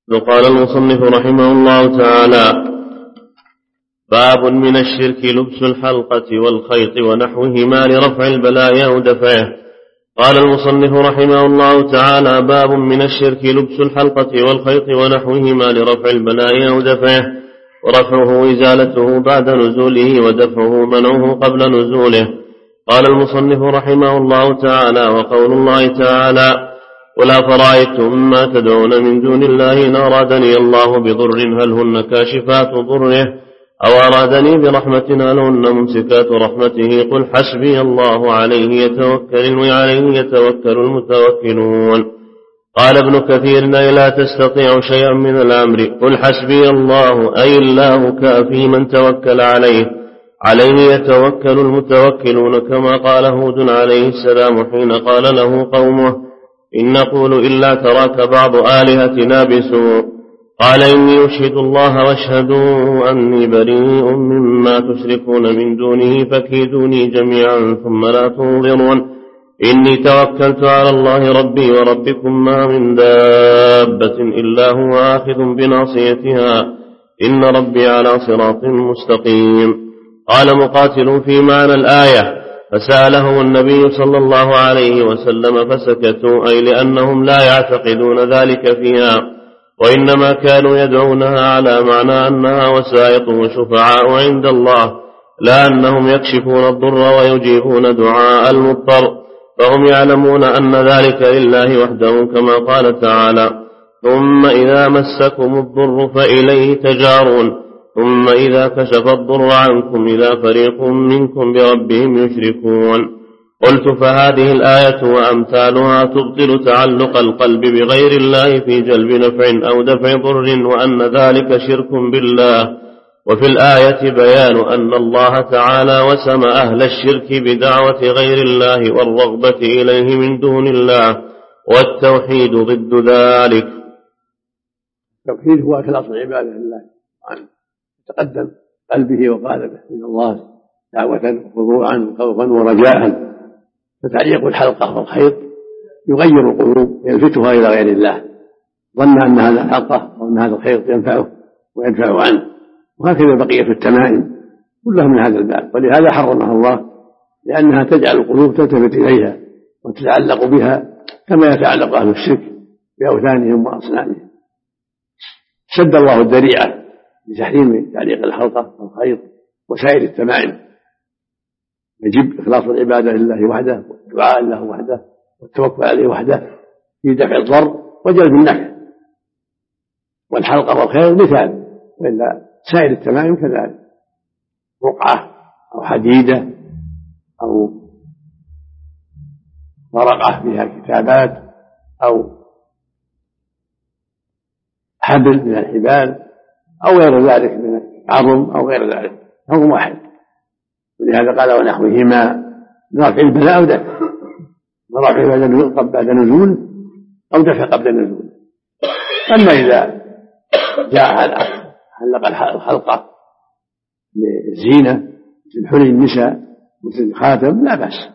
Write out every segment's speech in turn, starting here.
قال المصنف رحمه الله تعالى: باب من الشرك لبس الحلقة والخيط ونحوهما لرفع البلايا ودفعه. قال المصنف رحمه الله تعالى: باب من الشرك لبس الحلقة والخيط ونحوهما لرفع البلايا ودفعه، ورفعه إزالته بعد نزوله ودفعه منعه قبل نزوله. قال المصنف رحمه الله تعالى: وقول الله تعالى: قل أفرأيتم ما تدعون من دون الله إن أرادني الله بضر هل هن كاشفات ضره أو أرادني برحمة هل هن ممسكات رحمته قل حسبي الله عليه يتوكل المتوكلون. قال ابن كثير: لا تستطيع شيئا من الأمر، قل حسبي الله أي الله كافي من توكل عليه يتوكل المتوكلون، كما قال هود عليه السلام حين قال له قومه: إن نقول إلا تراك بعض آلهتنا بسوء، قال إني أشهد الله واشهدوا أني بريء مما تشركون من دونه فكيدوني جميعا ثم لا تنظرون، إني توكلت على الله ربي وربكم ما من دابة إلا هو آخذ بناصيتها إن ربي على صراط مستقيم. قال مقاتل في معنى الآية: فسأله النبي صلى الله عليه وسلم فسكتوا، أي لأنهم لا يعتقدون ذلك فيها، وإنما كانوا يدعونها على معنى أنها وسائط وشفعاء عند الله، لا أنهم يكشفون الضر ويجيبون دعاء المضطر، فهم يعلمون أن ذلك لله وحده، كما قال تعالى: ثم إذا مسكم الضر فإليه تجارون، ثم إذا كشف الضر عنكم إذا فريق منكم بربهم يشركون. قلت: فهذه الآية وأمثالها تبطل تعلق القلب بغير الله في جلب نفع أو دفع ضر، وأن ذلك شرك بالله. وفي الآية بيان أن الله تعالى وسم أهل الشرك بدعوة غير الله والرغبة إليه من دون الله، والتوحيد ضد ذلك. التوحيد هو إخلاص العبادة لله، تقدم قلبه وقالبه من الله دعوة وخضوعا وخوفا ورجاء. فتعليق الحلقة والخيط يغير القلوب يلفتها إلى غير الله، ظن أن هذا الحلقة أو أن هذا الخيط ينفعه ويدفع عنه، وهكذا بقية التمائم كلها من هذا الباب. ولهذا حرمها الله، لأنها تجعل القلوب تلتفت إليها وتتعلق بها كما يتعلق أهل الشرك بأوثانهم وأصنامهم. سد الله الذريعة بتحريم تعليق الحلقة والخيط وسائر التمائم. يجب إخلاص العبادة لله وحده، والدعاء له وحده، والتوكل عليه وحده في دفع الضر وجلب النفع. والحلقة والخيط مثال، وإلا سائر التمائم كذلك، رقعة أو حديدة أو ورقة فيها كتابات أو حبل من الحبال أو غير ذلك من عظم أو غير ذلك، حكم واحد. ولهذا قال: ونحوهما رفع البلاء ودفع، ورفع بعد نزول أو دفع قبل نزول. أما إذا جاء علق الحلقة للزينة مثل حلي النساء مثل خاتم لا بأس،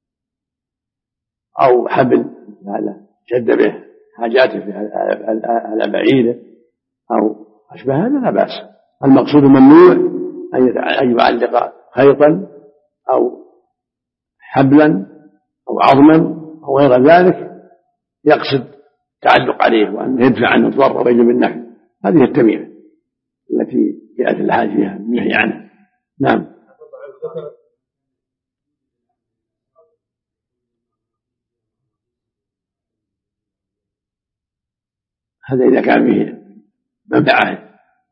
أو حبل هذا شد به حاجاته على بعيده أو أشبه هذا لا بأس. المقصود ممنوع أن يعلق خيطا أو حبلا أو عظما أو غير ذلك يقصد تعلق عليه وأن يدفع عنه الضر ويجلب النفع. هذه التميمة التي جاءت الحاج فيها النهي عنها. نعم. هذا إذا كان فيه منفعة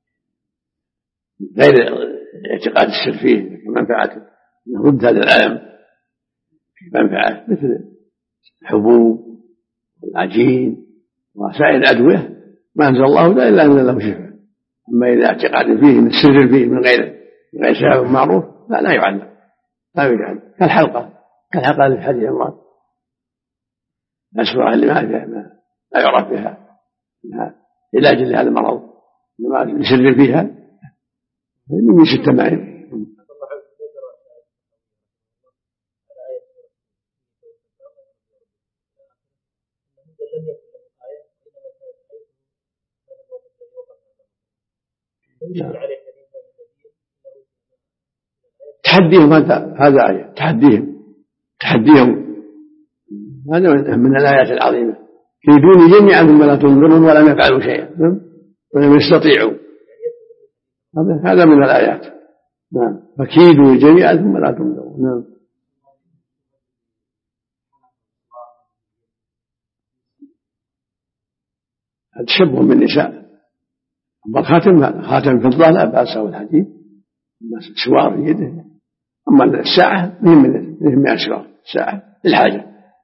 غير اعتقاد السر فيه، منفعة ضد هذا العالم في منفعة مثل الحبوب والعجين وسائر الأدوية ما أنزل الله لا إلا أنزل له شفاء. أما إذا اعتقاد فيه من السر فيه من غير سبب معروف لا يعلق، لا يجعل كالحلقة للحديث المرض أسوأ اللي ما لا يعرف بها علاج لهذا المرض، إنما يسر فيها من التمائم. تحديهم هذا آية تحديهم هذا من الآيات العظيمة. كيدوني جميعا ثم لا تنظرون ولم يفعلوا شيئا ولم يستطيعوا، هذا من الآيات. نعم، فكيدوا جميعا ثم لا تنظرون. نعم. تشبه بالنساء. أما الخاتم خاتم فضة لا بأس والحديد سوار في يده. أما الساعة من أسوار الساعة للحاجة.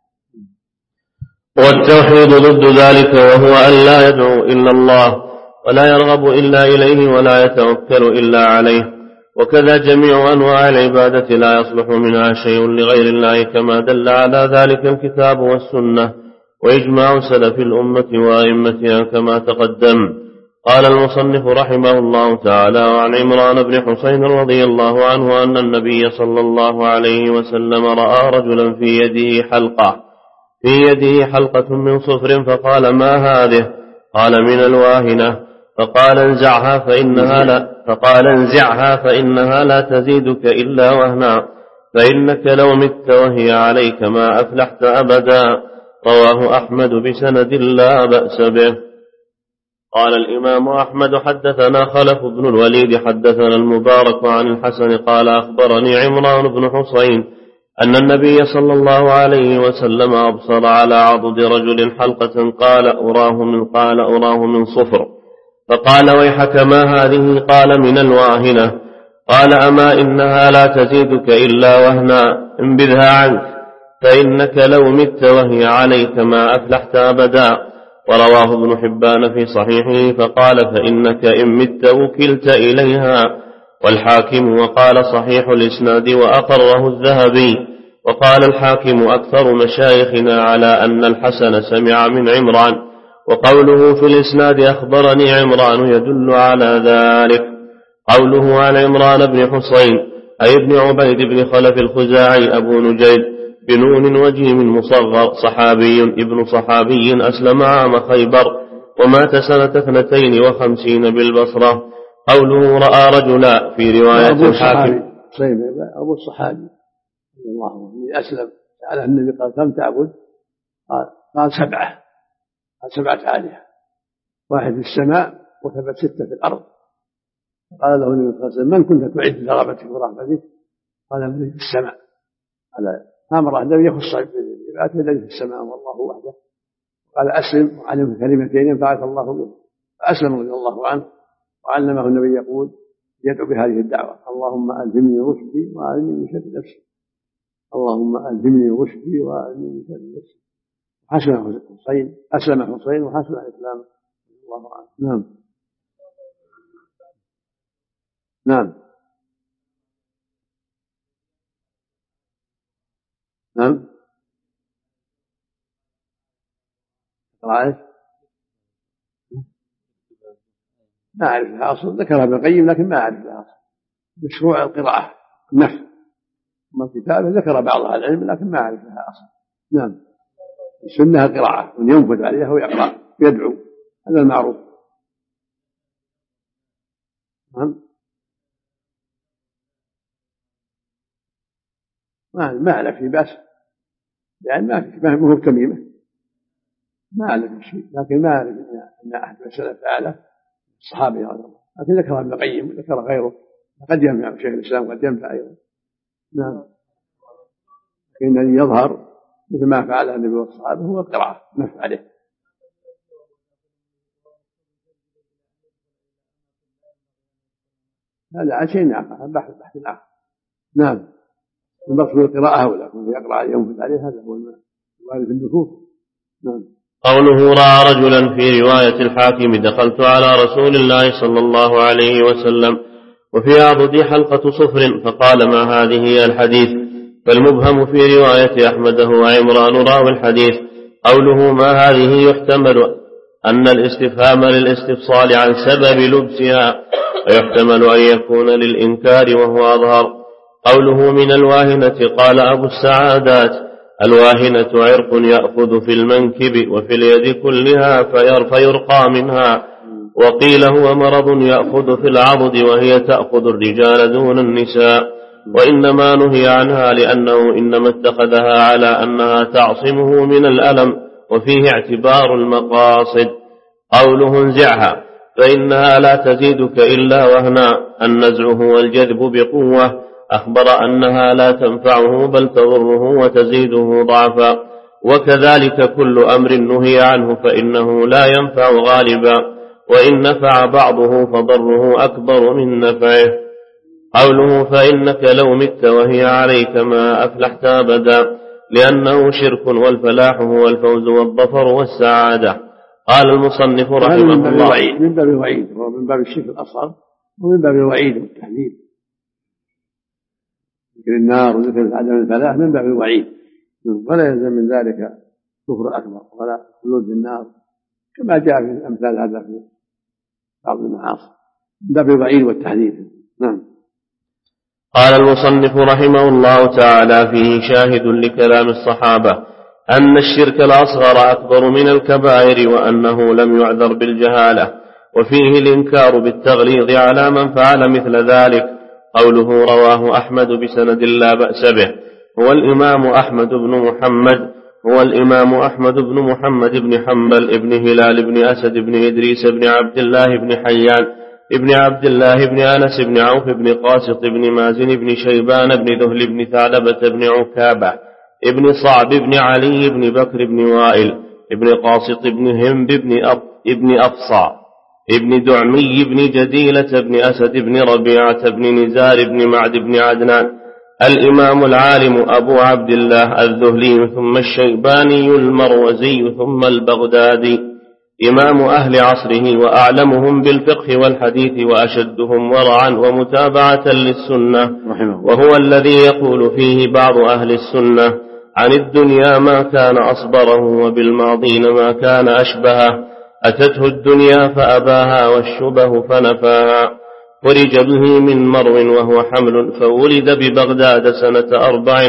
والتوحيد ضد ذلك، وهو أن لا يدعو إلا الله ولا يرغب إلا إليه ولا يتوكل إلا عليه. وكذا جميع أنواع العبادة لا يصلح منها شيء لغير الله، كما دل على ذلك الكتاب والسنة وإجماع سلف الأمة وأئمتها كما تقدم. قال المصنف رحمه الله تعالى: وعن عمران بن حسين رضي الله عنه أن النبي صلى الله عليه وسلم رأى رجلا في يده حلقة من صفر، فقال: ما هذه؟ قال: من الواهنة. فقال: انزعها فإنها لا تزيدك إلا وهنا، فإنك لو مت وهي عليك ما أفلحت أبدا. رواه أحمد بسند لا بأس به. قال الإمام أحمد: حدثنا خلف بن الوليد حدثنا المبارك عن الحسن قال: أخبرني عمران بن حسين أن النبي صلى الله عليه وسلم أبصر على عضد رجل حلقة قال: أراه من صفر. فقال: ويحك ما هذه؟ قال: من الواهنة. قال: أما إنها لا تزيدك إلا وهنا، انبذها عنك، فإنك لو مت وهي عليك ما أفلحت أبدا. ورواه ابن حبان في صحيحه فقال: فإنك إن مت وكلت إليها. والحاكم وقال: صحيح الإسناد وأقره الذهبي. وقال الحاكم: أكثر مشايخنا على أن الحسن سمع من عمران، وقوله في الإسناد أخبرني عمران يدل على ذلك. قوله عن عمران بن حسين أي ابن عبيد بن خلف الخزاعي أبو نجيد بنون وجيم مصغر، ابن صحابي أسلم عام خيبر ومات سنة 52 بالبصرة. قوله رأى رجلا في رواية الحاكم أبو الصحابي رضي الله عنه أسلم على النبي قال: كم تعبد؟ قال: 7. قال: 7 آلهة، 1 في السماء وثبت 6 في الأرض. قال له النبي صلى الله عليه وسلم: من كنت تعد لرغبتك ورحمتك؟ قال: الذي في السماء. قال: أمر النبي يخص بعباده الذي في السماء والله وحده. قال: أسلم وعلم كلمتين ينفعك الله به. فأسلم رضي الله عنه، وعلمه النبي يقول يدعو بهذه الدعوة: اللهم ألهمني رشدي وأعلمني من شر نفسي، اللهم ألهمني رشدي وأعلمني من شر نفسي. أسلم حسين وحسن الإسلام رضي الله عنه. نعم. رأيت ما أعرف لها أصل، ذكرها ابن القيم لكن ما أعرف لها أصل. مشروع القراءة النفل، أما الكتابة ذكر بعضها العلم لكن ما أعرف لها أصل. نعم. السنة القراءة، من ينفذ عليها ويقرأ يدعو، هذا المعروف. نعم. ما أعرف في بأس، يعني ما هو تميمة، ما أعرف شيء، لكن ما أعرف أن أحد السلف فعله الصحابي رضي الله عنه، لكن ذكر ابن القيم وذكر غيره، قد ينفع شيخ الإسلام قد ينفع أيضا. نعم. لكن الذي يظهر مثل ما فعله النبي والصحابة هو القراءة نفع عليه. هذا عن شيء آخر، بحث آخر. نعم. المقصود القراءة ولكن يقرأ ينفذ عليه، هذا هو الوارد في النفوذ. نعم. قوله رأى رجلا في رواية الحاكم: دخلت على رسول الله صلى الله عليه وسلم وفي عضدي حلقة صفر، فقال: ما هذه؟ الحديث. فالمبهم في رواية أحمد هو عمران راوي الحديث. قوله ما هذه يحتمل أن الاستفهام للاستفصال عن سبب لبسها، ويحتمل أن يكون للإنكار وهو أظهر. قوله من الواهنة قال أبو السعادات: الواهنة عرق يأخذ في المنكب وفي اليد كلها فيرقى منها، وقيل هو مرض يأخذ في العضد وهي تأخذ الرجال دون النساء، وإنما نهي عنها لأنه إنما اتخذها على أنها تعصمه من الألم، وفيه اعتبار المقاصد. قوله انزعها فإنها لا تزيدك إلا وهنا، النزع هو الجذب بقوة، أخبر أنها لا تنفعه بل تضره وتزيده ضعفا. وكذلك كل أمر نهي عنه فإنه لا ينفع غالبا، وإن نفع بعضه فضره أكبر من نفعه. قوله فإنك لو مت وهي عليك ما أفلحت أبدا، لأنه شرك، والفلاح هو الفوز والظفر والسعادة. قال المصنف رحمه الله من باب الوعيد، هو من باب الشرك الأصغر ومن باب الوعيد والتحذير. ذكر النار وذكر عدم الفلاح من باب الوعيد، ولا يلزم من ذلك كفر أكبر ولا خلود في النار، كما جاء في أمثال هذا في بعض المعاصي، من باب الوعيد والتحذير. نعم. قال المصنف رحمه الله تعالى فيه شاهد لكلام الصحابة أن الشرك الأصغر أكبر من الكبائر، وأنه لم يعذر بالجهالة، وفيه الإنكار بالتغليظ على من فعل مثل ذلك. قوله رواه أحمد بسند لا بأس به، هو الإمام أحمد بن محمد بن حنبل بن هلال بن أسد بن إدريس بن عبد الله بن حيان ابن عبد الله بن أنس بن عوف بن قاسط بن مازن بن شيبان بن ذهل بن ثعلبة بن عكابة ابن صعب بن علي بن بكر بن وائل ابن قاسط بن هند ابن أفصى ابن دعمي بن جديلة بن أسد بن ربيعة بن نزار بن معد بن عدنان، الإمام العالم أبو عبد الله الذهلي ثم الشيباني المروزي ثم البغدادي، إمام أهل عصره وأعلمهم بالفقه والحديث وأشدهم ورعا ومتابعة للسنة، وهو الذي يقول فيه بعض أهل السنة عن الدنيا ما كان أصبره وبالماضين ما كان أشبهه، أتته الدنيا فأباها والشبه فنفاها، فرج به من مرو وهو حمل، فولد ببغداد سنة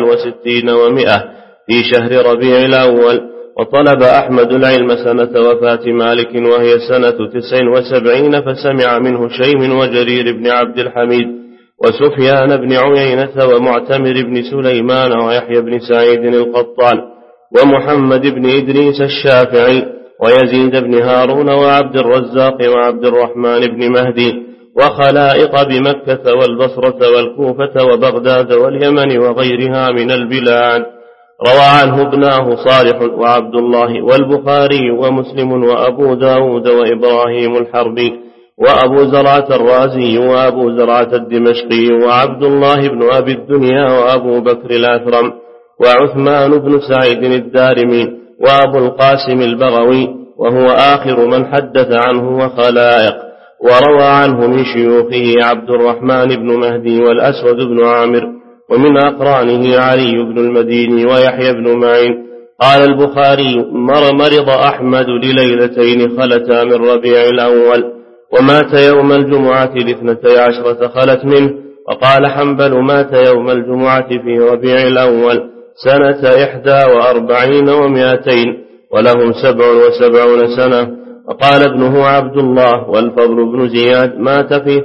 64 و100 في شهر ربيع الأول، وطلب أحمد العلم سنة وفاة مالك وهي سنة 79، فسمع منه شيم وجرير بن عبد الحميد وسفيان بن عيينة ومعتمر بن سليمان ويحيى بن سعيد القطان ومحمد بن إدريس الشافعي ويزيد بن هارون وعبد الرزاق وعبد الرحمن بن مهدي، وخلائق بمكة والبصرة والكوفة وبغداد واليمن وغيرها من البلاد. روى عنه ابناه صالح وعبد الله والبخاري ومسلم وأبو داود وإبراهيم الحربي وأبو زرعة الرازي وأبو زرعة الدمشقي وعبد الله بن أبي الدنيا وأبو بكر الأثرم وعثمان بن سعيد الدارمي وأبو القاسم البغوي، وهو آخر من حدث عنه وخلائق. وروى عنه من شيوخه عبد الرحمن بن مهدي والأسود بن عامر، ومن أقرانه علي بن المديني ويحيى بن معين. قال البخاري مرض أحمد لليلتين خلتا من ربيع الأول، ومات يوم الجمعة 12 خلت منه. وقال حنبل مات يوم الجمعة في ربيع الأول سنة 41 و200 وله 77 سنة. وقال ابنه عبد الله والفضل بن زياد مات في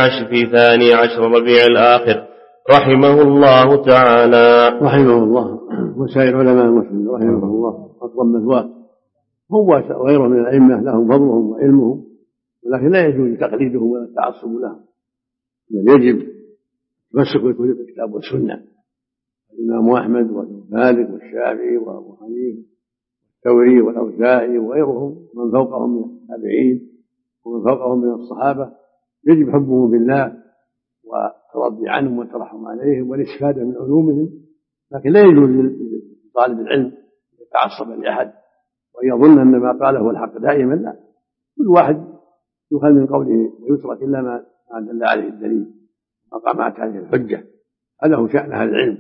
12 ربيع الآخر رحمه الله تعالى. رحمه الله وسائر علماء المسلمين رحمه الله أطول مثواه، هو وغيره من الأئمة لهم فضلهم وعلمهم، ولكن لا يجوز تقليدهم ولا التعصب لهم، بل يجب تمسك بالكتاب والسنة. الإمام أحمد ومالك والشافعي وأبو حنيفة والثوري والأوزاعي وغيرهم من فوقهم من التابعين ومن فوقهم من الصحابة يجب حبهم بالله والترضي عنهم والترحم عليهم والاستفادة من علومهم، لكن لا يجوز لطالب العلم يتعصب لأحد وأن يظن أن ما قاله هو الحق دائما، لا، كل واحد يؤخذ من قوله ويترك إلا ما دل عليه الدليل وقامت عليه الحجة. هذا هو شأن أهل العلم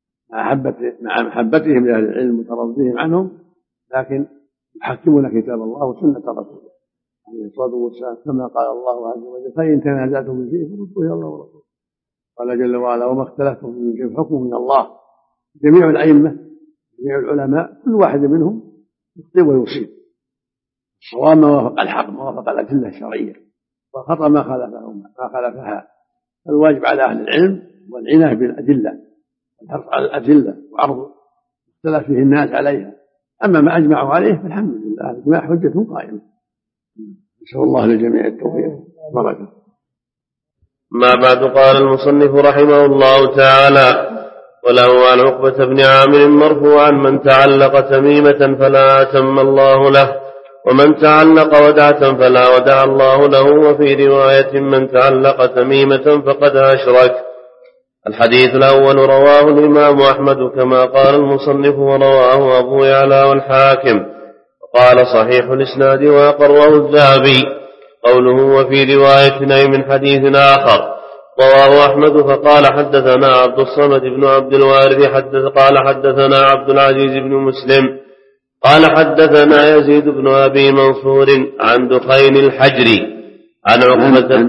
مع محبتهم لأهل العلم وترضيهم عنهم، لكن يحكمون كتاب الله وسنة رسوله عليه الصلاة والسلام، كما قال الله عز وجل فإن تنازعتم في شيء فردوه إلى الله ورسوله. قال جل وعلا وما اختلفتم من شيء حكمه من الله. جميع الأئمة جميع العلماء كل واحد منهم يخطئ ويصيب، الصواب ما وافق الحق، ما وافق الأدلة الشرعية، والخطأ ما خالفها. الواجب على أهل العلم والعناية بالأدلة والحرص على الأدلة وعرض اختلف فيه الناس عليها. أما ما أجمعوا عليه فالحمد لله، الإجماع حجة قائمة. نسأل الله للجميع التوفيق والبركة. ما بعد. قال المصنف رحمه الله تعالى: وله عن عقبة بن عامر مرفوعا: من تعلق تميمة فلا أتم الله له، ومن تعلق ودعة فلا ودع الله له. وفي رواية: من تعلق تميمة فقد أشرك. الحديث الأول رواه الإمام أحمد كما قال المصنف، ورواه أبو يعلى والحاكم، وقال صحيح الإسناد وأقره الذهبي. قوله وفي رواية أي من حديث آخر رواه أحمد فقال حدثنا عبد الصمد بن عبد الوارث قال حدثنا عبد العزيز بن مسلم قال حدثنا يزيد بن أبي منصور عن دخين الحجري عن عقبة.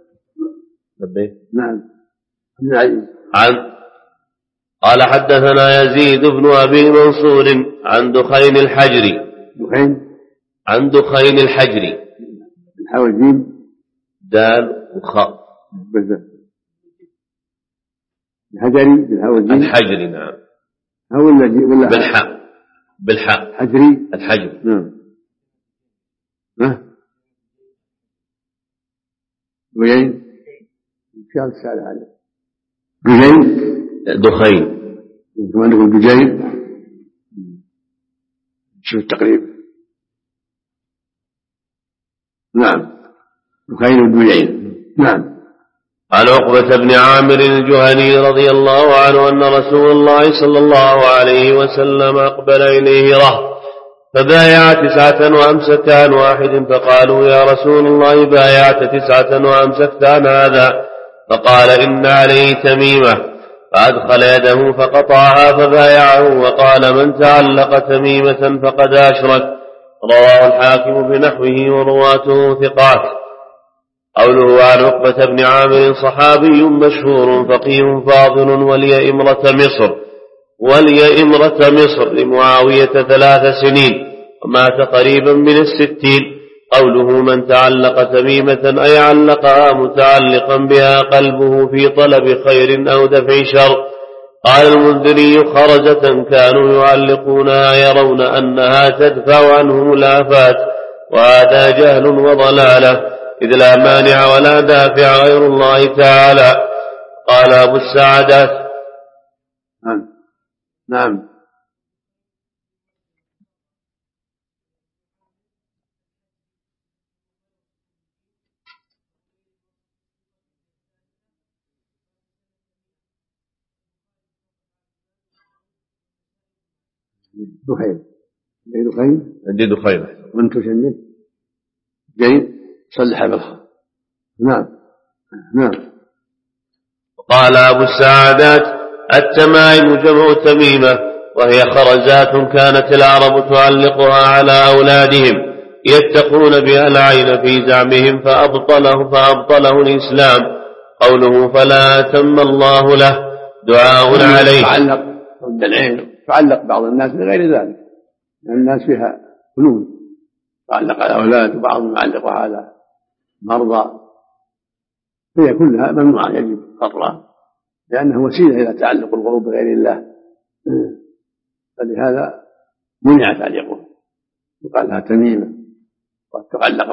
نعم. قال حدثنا يزيد بن أبي منصور عن دخين الحجري. عن دخين الحجري. الحوازين دال وخاء. الحجري. نعم. ولا بالحاء حجري. الحجري. نعم. وين كان السؤال عليه دخين. ثم نقول دجين. شوف التقريب. نعم. دخين ودجين. نعم. عن عقبة بن عامر الجهني رضي الله عنه أن رسول الله صلى الله عليه وسلم أقبل إليه رهط فبايع 9 وأمسك عن واحد، فقالوا يا رسول الله بايعت 9 وأمسكت عن هذا؟ فقال إن عليه تميمة، فأدخل يده فقطعها فبايعه، وقال من تعلق تميمة فقد أشرك. رواه الحاكم بنحوه ورواته ثقات. قوله عن عقبة بن عامر صحابي مشهور فقيه فاضل ولي إمرة مصر لمعاوية 3 سنين ومات قريبا من 60. قوله من تعلق تميمة أي علقها متعلقا بها قلبه في طلب خير أو دفع شر. قال المنذري خرزة كانوا يعلقونها يرون أنها تدفع عنهم الآفات، وهذا جهل وضلالة، إذ لا مانع ولا دافع غير الله تعالى. قال أبو السعدات. نعم. عندي دخين وانتو شنين جيد صلح بالخير. نعم. قال أبو السعادات التمائم جمع تميمة، وهي خرزات كانت العرب تعلقها على أولادهم يتقون بها العين في زعمهم فأبطله الإسلام. قوله فلا أتم الله له دعاء عليه. تعلق بعض الناس بغير ذلك، لأن الناس فيها فنون، تعلق على أولاد وبعضهم يعلقها على مرضى، هي كلها ممنوعة يجب قطعها، لأنه وسيلة إلى تعلق القلوب بغير الله، فلهذا منع تعليقه، يقال لها تميمة. قد تعلق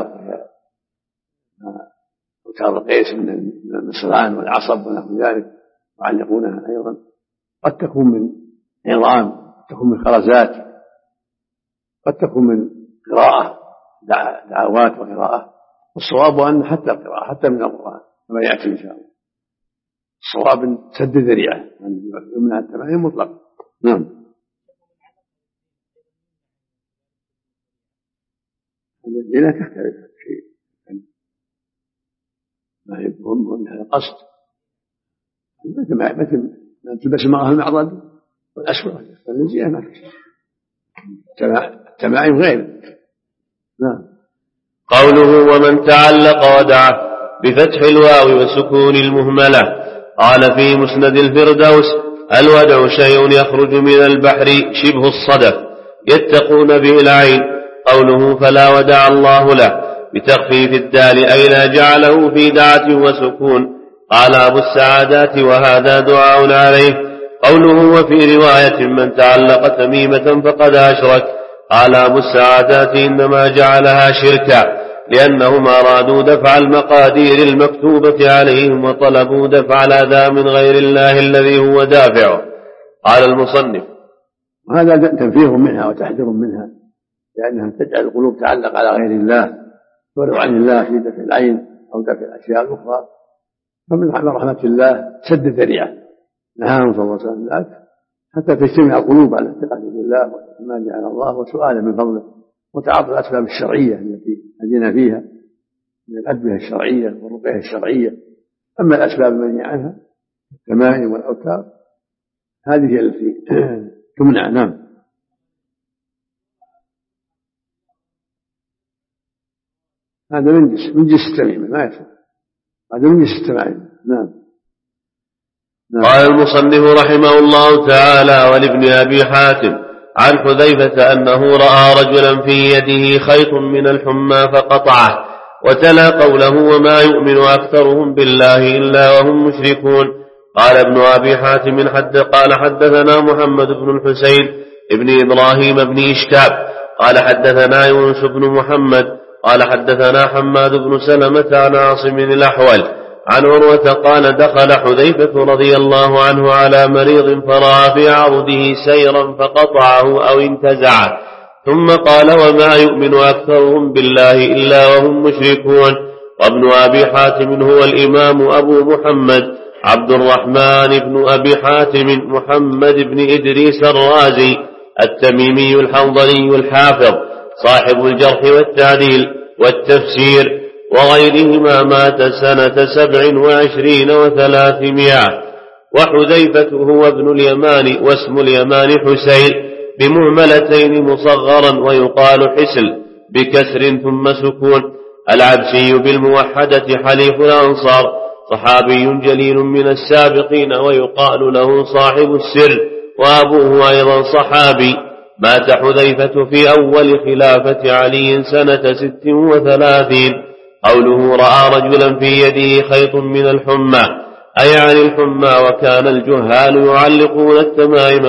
أوتار القيس من النصران والعصب ونحو ذلك يعلقونها أيضا، قد تكون من عظام، قد تكون من خرزات، قد تكون من قراءة دعوات وقراءة. والصواب أن حتى القراءة حتى من القرآن كما يأتي إن شاء الله، الصواب سد ذريعة أن يمنع التمائم مطلقا. نعم. الذين تختلف شيء ما يبهم هذا قصد، مثل ما تلبس معها المعضل والأسود فالنزيه ما في شيء، التمائم غير. نعم. قوله ومن تعلق ودعه بفتح الواو وسكون المهملة. قال في مسند الفردوس الودع شيء يخرج من البحر شبه الصدف يتقون به العين، قوله فلا ودع الله له بتخفيف الدال أي لا جعله في دعة وسكون. قال أبو السعادات وهذا دعاء عليه. قوله وفي رواية من تعلق تميمة فقد أشرك. قال أبو السعادات إنما جعلها شركا لأنهم أرادوا دفع المقادير المكتوبة عليهم وطلبوا دفع الأذى من غير الله الذي هو دافعه. قال المصنف هذا تنفير منها وتحذير منها لأنها تجعل القلوب تعلق على غير الله تورع عن الله في دفع العين أو دفع الأشياء الأخرى، فمن رحمة الله سد الذريعة نهاهم صلى الله عليه وسلم ذلك حتى تجتمع القلوب على الثقة بالله والاعتماد على الله وسؤاله من فضله وتعاطي الأسباب الشرعية التي هدينا فيها من الأدوية الشرعية والرقية الشرعية. أما الأسباب المنهي عنها التمائم والأوتار هذه هي التي تمنع. نعم. هذا من جنس التميمة ما يفعل، هذا من جنس التمائم. نعم. قال المصنف رحمه الله تعالى ولابن أبي حاتم عن حذيفة أنه رأى رجلا في يده خيط من الحمى فقطعه وتلا قوله وما يؤمن أكثرهم بالله إلا وهم مشركون. قال ابن أبي حاتم قال حدثنا محمد بن الحسين ابن إبراهيم بن إشكاب قال حدثنا يونس بن محمد قال حدثنا حماد بن سلمة عن عاصم الأحول عن عروة قال دخل حذيفة رضي الله عنه على مريض فرأى في عرضه سيرا فقطعه أو انتزعه ثم قال وما يؤمن أكثرهم بالله إلا وهم مشركون. وابن أبي حاتم هو الإمام أبو محمد عبد الرحمن بن أبي حاتم محمد بن إدريس الرازي التميمي الحنظلي الحافظ صاحب الجرح والتعديل والتفسير وغيرهما مات سنة 27 و300. وحذيفة هو ابن اليمان واسم اليمان حسين بمهملتين مصغرا ويقال حسل بكسر ثم سكون. العبسي بالموحدة حليف الأنصار صحابي جليل من السابقين ويقال له صاحب السر وأبوه أيضا صحابي. مات حذيفة في أول خلافة علي سنة 36. قوله رأى رجلا في يده خيط من الحمى أي عن الحمى. وكان الجهال يعلقون التمائم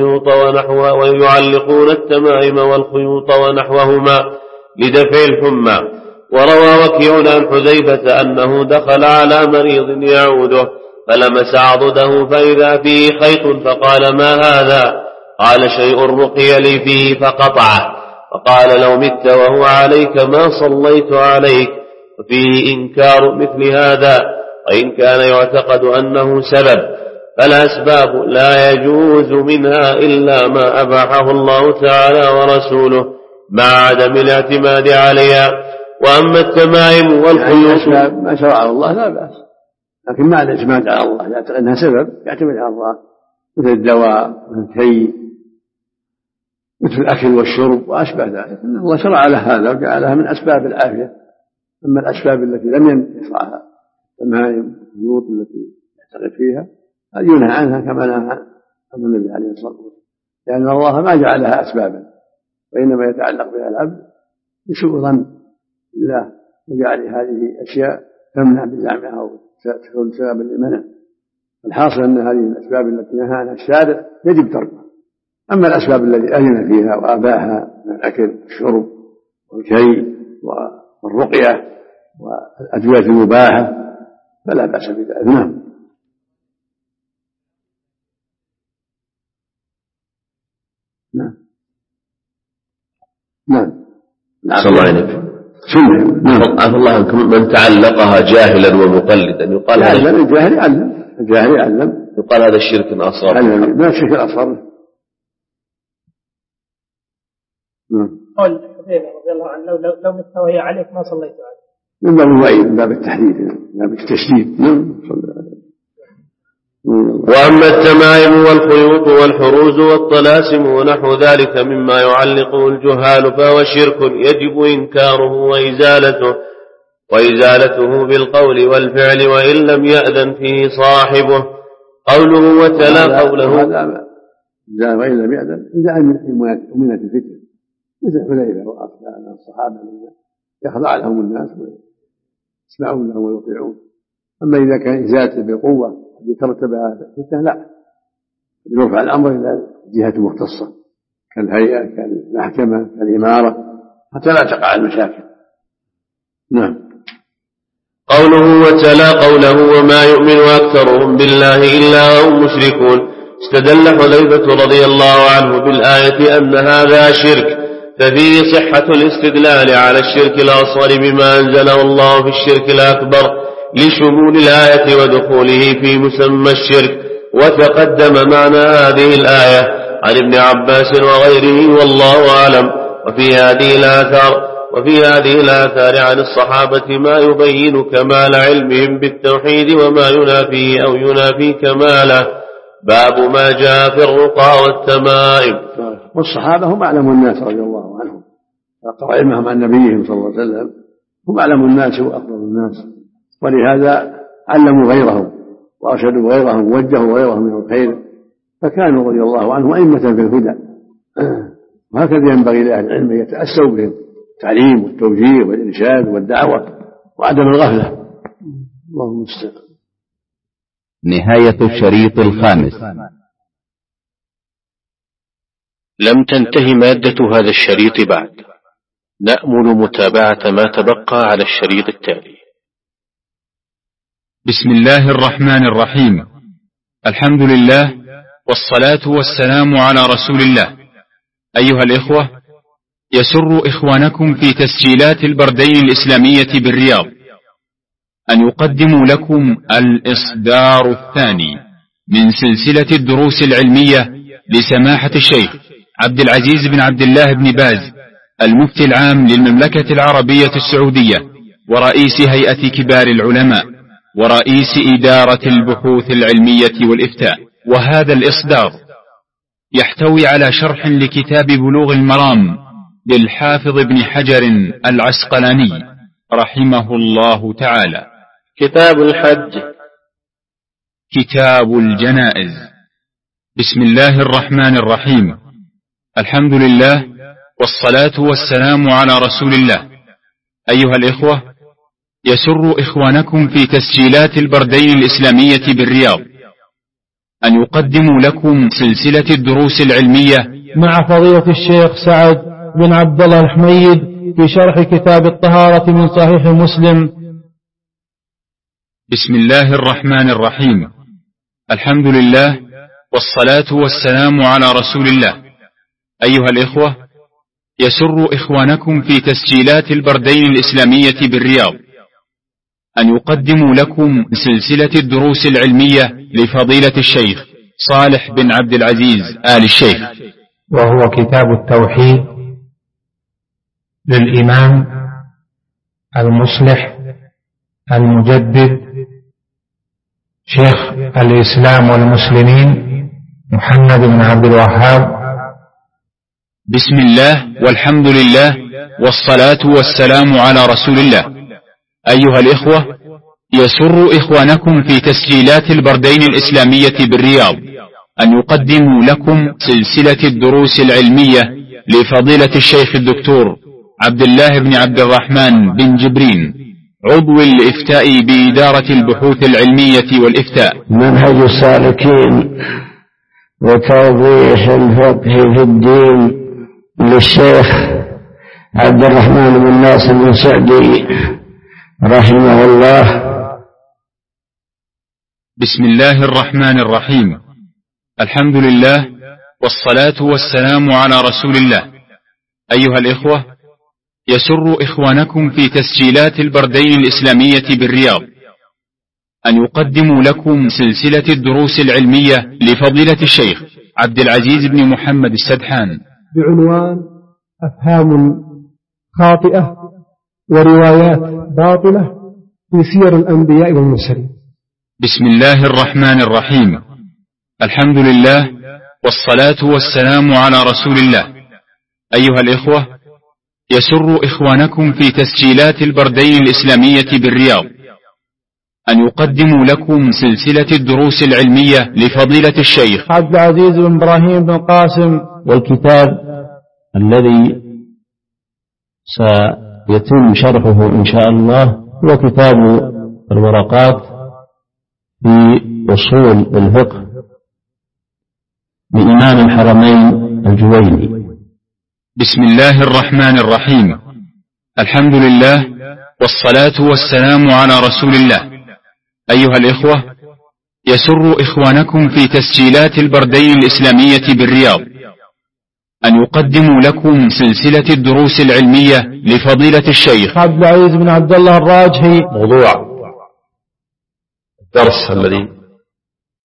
والخيوط ونحوهما لدفع الحمى. وروى وكيع عن حذيفة أنه دخل على مريض يعوده فلمس عضده فإذا فيه خيط فقال ما هذا؟ قال شيء رقي لي فيه فقطعه فقال لو مت وهو عليك ما صليت عليك. وفيه إنكار مثل هذا وإن كان يعتقد أنه سبب فالأسباب لا يجوز منها إلا ما أباحه الله تعالى ورسوله مع عدم الاعتماد عليها. وأما التمائم والخيوط ما شرعه الله لا بأس، لكن مع الاعتماد على الله يعتقد أنها سبب يعتمد على الله مثل الدواء مثل الكي مثل الأكل والشرب وأشبه ذلك. الله شرع له هذا وجعلها من أسباب العافية. أما الأسباب التي لم يشرعها التمائم والخيوط التي يعتقد فيها هذه ينهى عنها كما نهى النبي عليه الصلاة والسلام، لأن الله ما جعلها أسبابا وإنما يتعلق بها العبد بسوء ظن بالله وجعل هذه أشياء تمنع بزعمها وتكون سببا للمنع. الحاصل أن هذه الأسباب التي نهى عنها الشارع يجب تركها. أما الأسباب التي أذن فيها وأباحها من الأكل والشرب والكي والرقية والأدوية المباحة فلا بأس بذلك. نعم. نعم. نعم. صلى الله عليه عفى الله عنكم من تعلقها جاهلا ومقلدا يقال هذا الجاهل يعلم يقال هذا الشرك الأصغر. ما الشرك الأصغر. قول حذيفة رضي الله عنه لو مت وهي عليك ما صليت عليك من باب الوعيد من باب التحديد من باب التشديد. وأما التمائم والخيوط والحروز والطلاسم ونحو ذلك مما يعلقه الجهال فهو شرك يجب إنكاره وإزالته بالقول والفعل وإن لم يأذن فيه صاحبه. قوله وتلا قوله هذا وإن لم يأذن إذا أمنت الفتنة مثل حذيفة وأمثال الصحابة الذين يخضع لهم الناس ويسمعون لهم ويطيعون. أما إذا كان إزالته بقوة يترتب على الفتنة لا، يرفع الأمر إلى جهة مختصة كالهيئة كالمحكمة كالإمارة حتى لا تقع المشاكل. نعم. قوله وتلا قوله وما يؤمن أكثرهم بالله إلا وهم مشركون. استدل حذيفة رضي الله عنه بالآية أن هذا شرك، ففيه صحة الاستدلال على الشرك الأصغر بما أنزله الله في الشرك الأكبر لشمول الآية ودخوله في مسمى الشرك. وتقدم معنى هذه الآية عن ابن عباس وغيره والله أعلم. وفي هذه الآثار عن الصحابة ما يبين كمال علمهم بالتوحيد وما ينافيه أو ينافي كماله. باب ما جاء في الرقى والتمائم. والصحابة هم أعلم الناس رضي الله عنهم، فقرأ علمهم عن نبيهم صلى الله عليه وسلم، هم أعلم الناس وأفضل الناس، ولهذا علموا غيرهم وأرشدوا غيرهم ووجهوا غيرهم من الخير، فكانوا رضي الله عنهم أئمة في الهدى. وهكذا ينبغي لأهل العلم أن يتأسوا بهم التعليم والتوجيه والإرشاد والدعوة وعدم الغفلة. اللهم المستعان. نهاية الشريط الخامس. لم تنتهي مادة هذا الشريط بعد، نأمل متابعة ما تبقى على الشريط التالي. بسم الله الرحمن الرحيم. الحمد لله والصلاة والسلام على رسول الله. أيها الإخوة، يسر إخوانكم في تسجيلات البردين الإسلامية بالرياض أن يقدموا لكم الإصدار الثاني من سلسلة الدروس العلمية لسماحة الشيخ عبد العزيز بن عبد الله بن باز المفتي العام للمملكة العربية السعودية ورئيس هيئة كبار العلماء ورئيس إدارة البحوث العلمية والإفتاء. وهذا الإصدار يحتوي على شرح لكتاب بلوغ المرام للحافظ ابن حجر العسقلاني رحمه الله تعالى. كتاب الحج، كتاب الجنائز. بسم الله الرحمن الرحيم. الحمد لله والصلاة والسلام على رسول الله. أيها الإخوة، يسر إخوانكم في تسجيلات البردين الإسلامية بالرياض أن يقدموا لكم سلسلة الدروس العلمية مع فضيلة الشيخ سعد بن عبد الله الحميد في شرح كتاب الطهارة من صحيح مسلم. بسم الله الرحمن الرحيم. الحمد لله والصلاة والسلام على رسول الله. أيها الإخوة، يسر إخوانكم في تسجيلات البردين الإسلامية بالرياض أن يقدموا لكم سلسلة الدروس العلمية لفضيلة الشيخ صالح بن عبد العزيز آل الشيخ، وهو كتاب التوحيد للإمام المصلح المجدد شيخ الإسلام والمسلمين محمد بن عبد الوهاب. بسم الله والحمد لله والصلاة والسلام على رسول الله. أيها الإخوة، يسر إخوانكم في تسجيلات البردين الإسلامية بالرياض أن يقدموا لكم سلسلة الدروس العلمية لفضيلة الشيخ الدكتور عبد الله بن عبد الرحمن بن جبرين عضو الإفتاء بإدارة البحوث العلمية والإفتاء. منهج السالكين وتوضيح الفقه في الدين للشيخ عبد الرحمن بن ناصر بن سعدي رحمه الله. بسم الله الرحمن الرحيم. الحمد لله والصلاة والسلام على رسول الله. أيها الإخوة، يسر إخوانكم في تسجيلات البردين الإسلامية بالرياض أن يقدموا لكم سلسلة الدروس العلمية لفضيلة الشيخ عبد العزيز بن محمد السدحان بعنوان أفهام خاطئة وروايات باطلة في سير الأنبياء والمرسلين. بسم الله الرحمن الرحيم. الحمد لله والصلاة والسلام على رسول الله. أيها الإخوة، يسر إخوانكم في تسجيلات البردين الإسلامية بالرياض أن يقدموا لكم سلسلة الدروس العلمية لفضيلة الشيخ عبد العزيز بن إبراهيم بن قاسم، والكتاب الذي سيتم شرحه إن شاء الله هو كتاب الورقات في أصول الفقه لإمام الحرمين الجويني. بسم الله الرحمن الرحيم. الحمد لله والصلاة والسلام على رسول الله. أيها الإخوة، يسر إخوانكم في تسجيلات البردين الإسلامية بالرياض أن يقدموا لكم سلسلة الدروس العلمية لفضيلة الشيخ عبد العزيز بن عبد الله الراجحي. موضوع الدرس الذي